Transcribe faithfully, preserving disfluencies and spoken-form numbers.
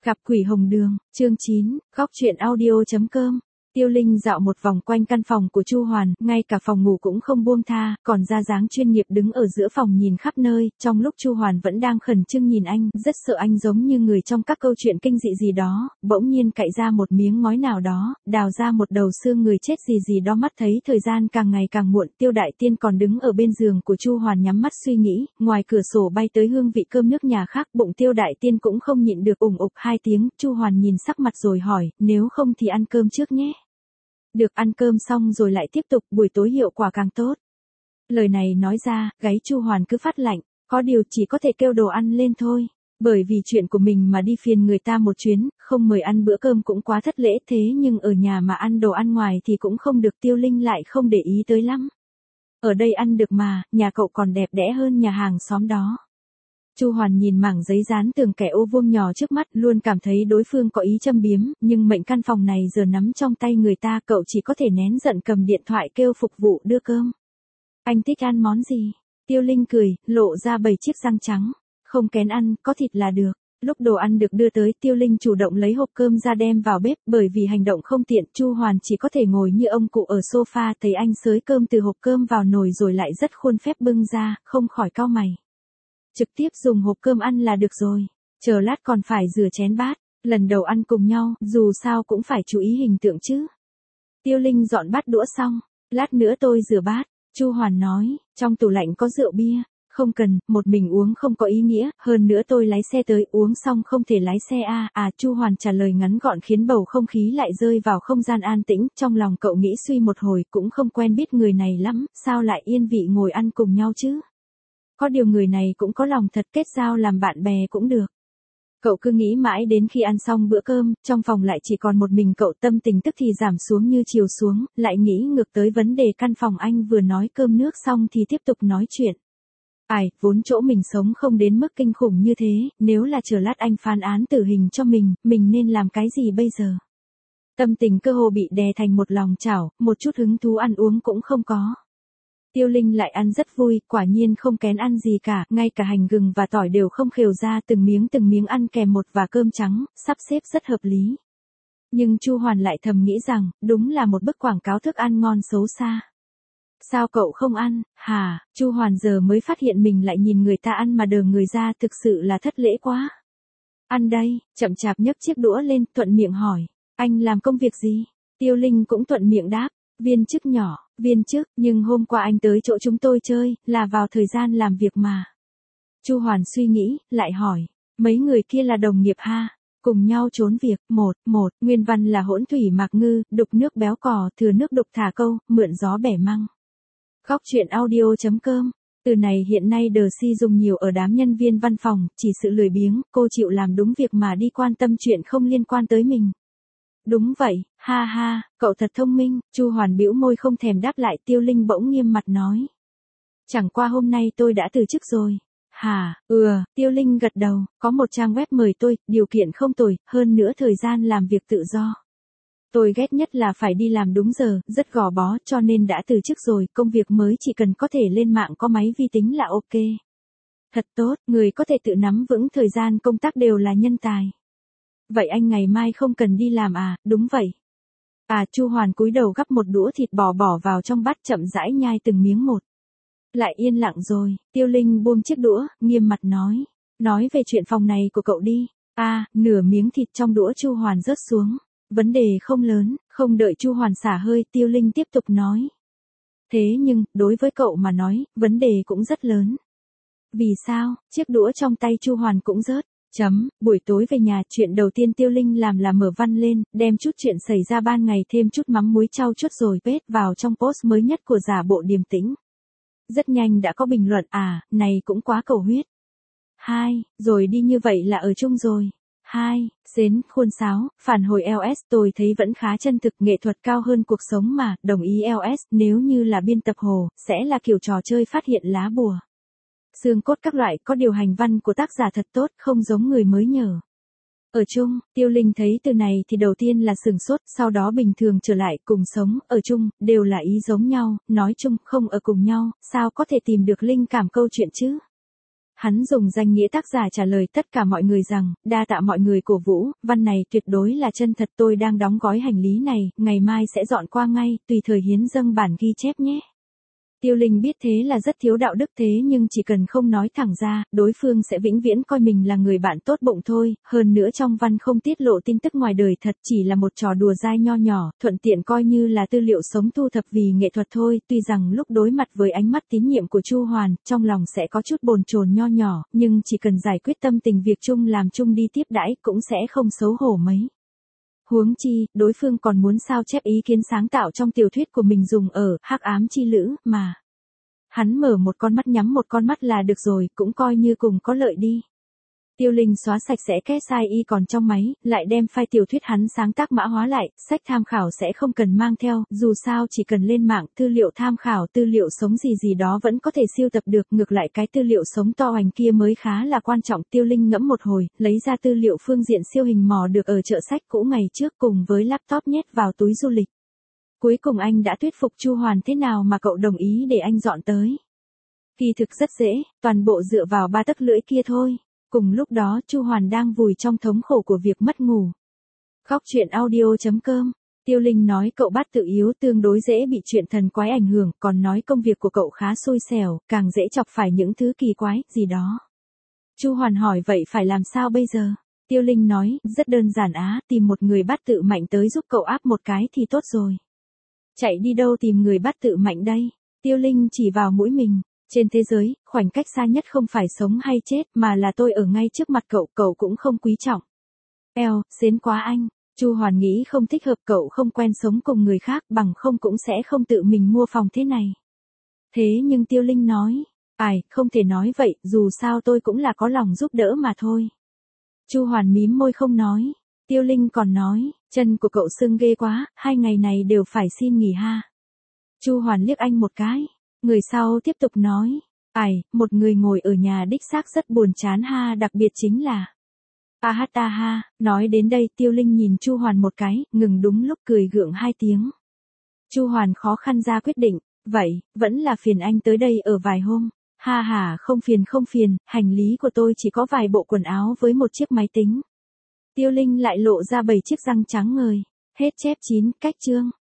Gặp quỷ hồng đường, chương chín, góc truyện audio chấm com. Tiêu Linh dạo một vòng quanh căn phòng của Chu Hoàn, ngay cả phòng ngủ cũng không buông tha, còn ra dáng chuyên nghiệp đứng ở giữa phòng nhìn khắp nơi, trong lúc Chu Hoàn vẫn đang khẩn trương nhìn anh, rất sợ anh giống như người trong các câu chuyện kinh dị gì đó, bỗng nhiên cạy ra một miếng ngói nào đó, đào ra một đầu xương người chết gì gì đó. Mắt thấy thời gian càng ngày càng muộn, Tiêu Đại Tiên còn đứng ở bên giường của Chu Hoàn nhắm mắt suy nghĩ, ngoài cửa sổ bay tới hương vị cơm nước nhà khác, bụng Tiêu Đại Tiên cũng không nhịn được ủng ục hai tiếng. Chu Hoàn nhìn sắc mặt rồi hỏi, nếu không thì ăn cơm trước nhé. Được, ăn cơm xong rồi lại tiếp tục, buổi tối hiệu quả càng tốt. Lời này nói ra, gáy Chu Hoàn cứ phát lạnh, có điều chỉ có thể kêu đồ ăn lên thôi. Bởi vì chuyện của mình mà đi phiền người ta một chuyến, không mời ăn bữa cơm cũng quá thất lễ, thế nhưng ở nhà mà ăn đồ ăn ngoài thì cũng không được. Tiêu Linh lại không để ý tới lắm. Ở đây ăn được mà, nhà cậu còn đẹp đẽ hơn nhà hàng xóm đó. Chu Hoàn nhìn mảng giấy dán tường kẻ ô vuông nhỏ trước mắt, luôn cảm thấy đối phương có ý châm biếm, nhưng mệnh căn phòng này giờ nắm trong tay người ta, cậu chỉ có thể nén giận cầm điện thoại kêu phục vụ đưa cơm. Anh thích ăn món gì? Tiêu Linh cười, lộ ra bảy chiếc răng trắng. Không kén ăn, có thịt là được. Lúc đồ ăn được đưa tới, Tiêu Linh chủ động lấy hộp cơm ra đem vào bếp, bởi vì hành động không tiện, Chu Hoàn chỉ có thể ngồi như ông cụ ở sofa, thấy anh xới cơm từ hộp cơm vào nồi rồi lại rất khuôn phép bưng ra, không khỏi cau mày. Trực tiếp dùng hộp cơm ăn là được rồi, chờ lát còn phải rửa chén bát, lần đầu ăn cùng nhau, dù sao cũng phải chú ý hình tượng chứ. Tiêu Linh dọn bát đũa xong, lát nữa tôi rửa bát, Chu Hoàn nói, trong tủ lạnh có rượu bia, không cần, một mình uống không có ý nghĩa, hơn nữa tôi lái xe tới, uống xong không thể lái xe à, à, Chu Hoàn trả lời ngắn gọn khiến bầu không khí lại rơi vào không gian an tĩnh, trong lòng cậu nghĩ suy một hồi, cũng không quen biết người này lắm, sao lại yên vị ngồi ăn cùng nhau chứ? Có điều người này cũng có lòng thật, kết giao làm bạn bè cũng được. Cậu cứ nghĩ mãi đến khi ăn xong bữa cơm, trong phòng lại chỉ còn một mình cậu, tâm tình tức thì giảm xuống như chiều xuống, lại nghĩ ngược tới vấn đề căn phòng. Anh vừa nói cơm nước xong thì tiếp tục nói chuyện. Ai, vốn chỗ mình sống không đến mức kinh khủng như thế, nếu là chờ lát anh phán án tử hình cho mình, mình nên làm cái gì bây giờ? Tâm tình cơ hồ bị đè thành một lòng chảo, một chút hứng thú ăn uống cũng không có. Tiêu Linh lại ăn rất vui, quả nhiên không kén ăn gì cả, ngay cả hành gừng và tỏi đều không khều ra, từng miếng từng miếng ăn kèm một và cơm trắng, sắp xếp rất hợp lý. Nhưng Chu Hoàn lại thầm nghĩ rằng, đúng là một bức quảng cáo thức ăn ngon xấu xa. Sao cậu không ăn, hả? Chu Hoàn giờ mới phát hiện mình lại nhìn người ta ăn mà đờ người ra, thực sự là thất lễ quá. Ăn đây, chậm chạp nhấc chiếc đũa lên, thuận miệng hỏi, anh làm công việc gì? Tiêu Linh cũng thuận miệng đáp, viên chức nhỏ. Viên chức, nhưng hôm qua anh tới chỗ chúng tôi chơi, là vào thời gian làm việc mà. Chu Hoàn suy nghĩ, lại hỏi, mấy người kia là đồng nghiệp ha? Cùng nhau trốn việc, một, một, nguyên văn là hỗn thủy mạc ngư, đục nước béo cò, thừa nước đục thả câu, mượn gió bẻ măng. Góc truyện audio chấm com. Từ này hiện nay đờ si dùng nhiều ở đám nhân viên văn phòng, chỉ sự lười biếng, cô chịu làm đúng việc mà đi quan tâm chuyện không liên quan tới mình. Đúng vậy, ha ha, cậu thật thông minh. Chu Hoàn bĩu môi không thèm đáp lại. Tiêu Linh bỗng nghiêm mặt nói, chẳng qua hôm nay tôi đã từ chức rồi. Hả? Ừ, Tiêu Linh gật đầu, có một trang web mời tôi, điều kiện không tồi, hơn nữa thời gian làm việc tự do. Tôi ghét nhất là phải đi làm đúng giờ, rất gò bó, cho nên đã từ chức rồi, công việc mới chỉ cần có thể lên mạng có máy vi tính là ok. Thật tốt, người có thể tự nắm vững thời gian công tác đều là nhân tài. Vậy anh ngày mai không cần đi làm à? Đúng vậy. À, Chu Hoàn cúi đầu gắp một đũa thịt bò bỏ vào trong bát, chậm rãi nhai từng miếng một. Lại yên lặng rồi, Tiêu Linh buông chiếc đũa, nghiêm mặt nói, nói về chuyện phòng này của cậu đi. À, nửa miếng thịt trong đũa Chu Hoàn rớt xuống. Vấn đề không lớn, không đợi Chu Hoàn xả hơi, Tiêu Linh tiếp tục nói. Thế nhưng, đối với cậu mà nói, vấn đề cũng rất lớn. Vì sao? Chiếc đũa trong tay Chu Hoàn cũng rớt. Chấm, buổi tối về nhà, chuyện đầu tiên Tiêu Linh làm là mở văn lên, đem chút chuyện xảy ra ban ngày thêm chút mắm muối trau chuốt rồi pết vào trong post mới nhất của Giả Bộ Điềm Tĩnh. Rất nhanh đã có bình luận, à, này cũng quá cầu huyết. Hai, rồi đi như vậy là ở chung rồi. Hai, xến, khuôn sáo, phản hồi lờ ét tôi thấy vẫn khá chân thực, nghệ thuật cao hơn cuộc sống mà, đồng ý lờ ét, nếu như là biên tập Hồ, sẽ là kiểu trò chơi phát hiện lá bùa. Xương cốt các loại, có điều hành văn của tác giả thật tốt, không giống người mới nhờ. Ở chung, Tiêu Linh thấy từ này thì đầu tiên là sừng sốt, sau đó bình thường trở lại, cùng sống, ở chung, đều là ý giống nhau, nói chung, không ở cùng nhau, sao có thể tìm được linh cảm câu chuyện chứ? Hắn dùng danh nghĩa tác giả trả lời tất cả mọi người rằng, đa tạ mọi người cổ vũ, văn này tuyệt đối là chân thật, tôi đang đóng gói hành lý này, ngày mai sẽ dọn qua ngay, tùy thời hiến dâng bản ghi chép nhé. Tiêu Linh biết thế là rất thiếu đạo đức thế nhưng chỉ cần không nói thẳng ra, đối phương sẽ vĩnh viễn coi mình là người bạn tốt bụng thôi, hơn nữa trong văn không tiết lộ tin tức ngoài đời thật, chỉ là một trò đùa dai nho nhỏ, thuận tiện coi như là tư liệu sống thu thập vì nghệ thuật thôi, tuy rằng lúc đối mặt với ánh mắt tín nhiệm của Chu Hoàn, trong lòng sẽ có chút bồn chồn nho nhỏ, nhưng chỉ cần giải quyết tâm tình việc chung làm chung đi tiếp đãi cũng sẽ không xấu hổ mấy. Huống chi, đối phương còn muốn sao chép ý kiến sáng tạo trong tiểu thuyết của mình dùng ở Hắc Ám Chi Lữ mà. Hắn mở một con mắt nhắm một con mắt là được rồi, cũng coi như cùng có lợi đi. Tiêu Linh xóa sạch sẽ cái sai y còn trong máy, lại đem file tiểu thuyết hắn sáng tác mã hóa lại, sách tham khảo sẽ không cần mang theo, dù sao chỉ cần lên mạng, tư liệu tham khảo, tư liệu sống gì gì đó vẫn có thể siêu tập được, ngược lại cái tư liệu sống to hoành kia mới khá là quan trọng. Tiêu Linh ngẫm một hồi, lấy ra tư liệu phương diện siêu hình mò được ở chợ sách cũ ngày trước cùng với laptop nhét vào túi du lịch. Cuối cùng anh đã thuyết phục Chu Hoàn thế nào mà cậu đồng ý để anh dọn tới. Kỳ thực rất dễ, toàn bộ dựa vào ba tấc lưỡi kia thôi. Cùng lúc đó Chu Hoàn đang vùi trong thống khổ của việc mất ngủ. Góc truyện audio chấm com. Tiêu Linh nói cậu Bát Tự Yếu tương đối dễ bị chuyện thần quái ảnh hưởng, còn nói công việc của cậu khá xui xẻo, càng dễ chọc phải những thứ kỳ quái, gì đó. Chu Hoàn hỏi vậy phải làm sao bây giờ? Tiêu Linh nói, rất đơn giản á, tìm một người bát tự mạnh tới giúp cậu áp một cái thì tốt rồi. Chạy đi đâu tìm người bát tự mạnh đây? Tiêu Linh chỉ vào mũi mình. Trên thế giới, khoảnh cách xa nhất không phải sống hay chết mà là tôi ở ngay trước mặt cậu, cậu cũng không quý trọng. Eo, xến quá anh. Chu Hoàn nghĩ không thích hợp, cậu không quen sống cùng người khác, bằng không cũng sẽ không tự mình mua phòng thế này. Thế nhưng Tiêu Linh nói, ai, không thể nói vậy, dù sao tôi cũng là có lòng giúp đỡ mà thôi. Chu Hoàn mím môi không nói. Tiêu Linh còn nói, chân của cậu sưng ghê quá, hai ngày này đều phải xin nghỉ ha. Chu Hoàn liếc anh một cái. Người sau tiếp tục nói, ai, một người ngồi ở nhà đích xác rất buồn chán ha, đặc biệt chính là. A hát ta ha, nói đến đây Tiêu Linh nhìn Chu Hoàn một cái, ngừng đúng lúc cười gượng hai tiếng. Chu Hoàn khó khăn ra quyết định, vậy, vẫn là phiền anh tới đây ở vài hôm. Ha ha, không phiền không phiền, hành lý của tôi chỉ có vài bộ quần áo với một chiếc máy tính. Tiêu Linh lại lộ ra bảy chiếc răng trắng ngời. Hết chép chín, cách chương.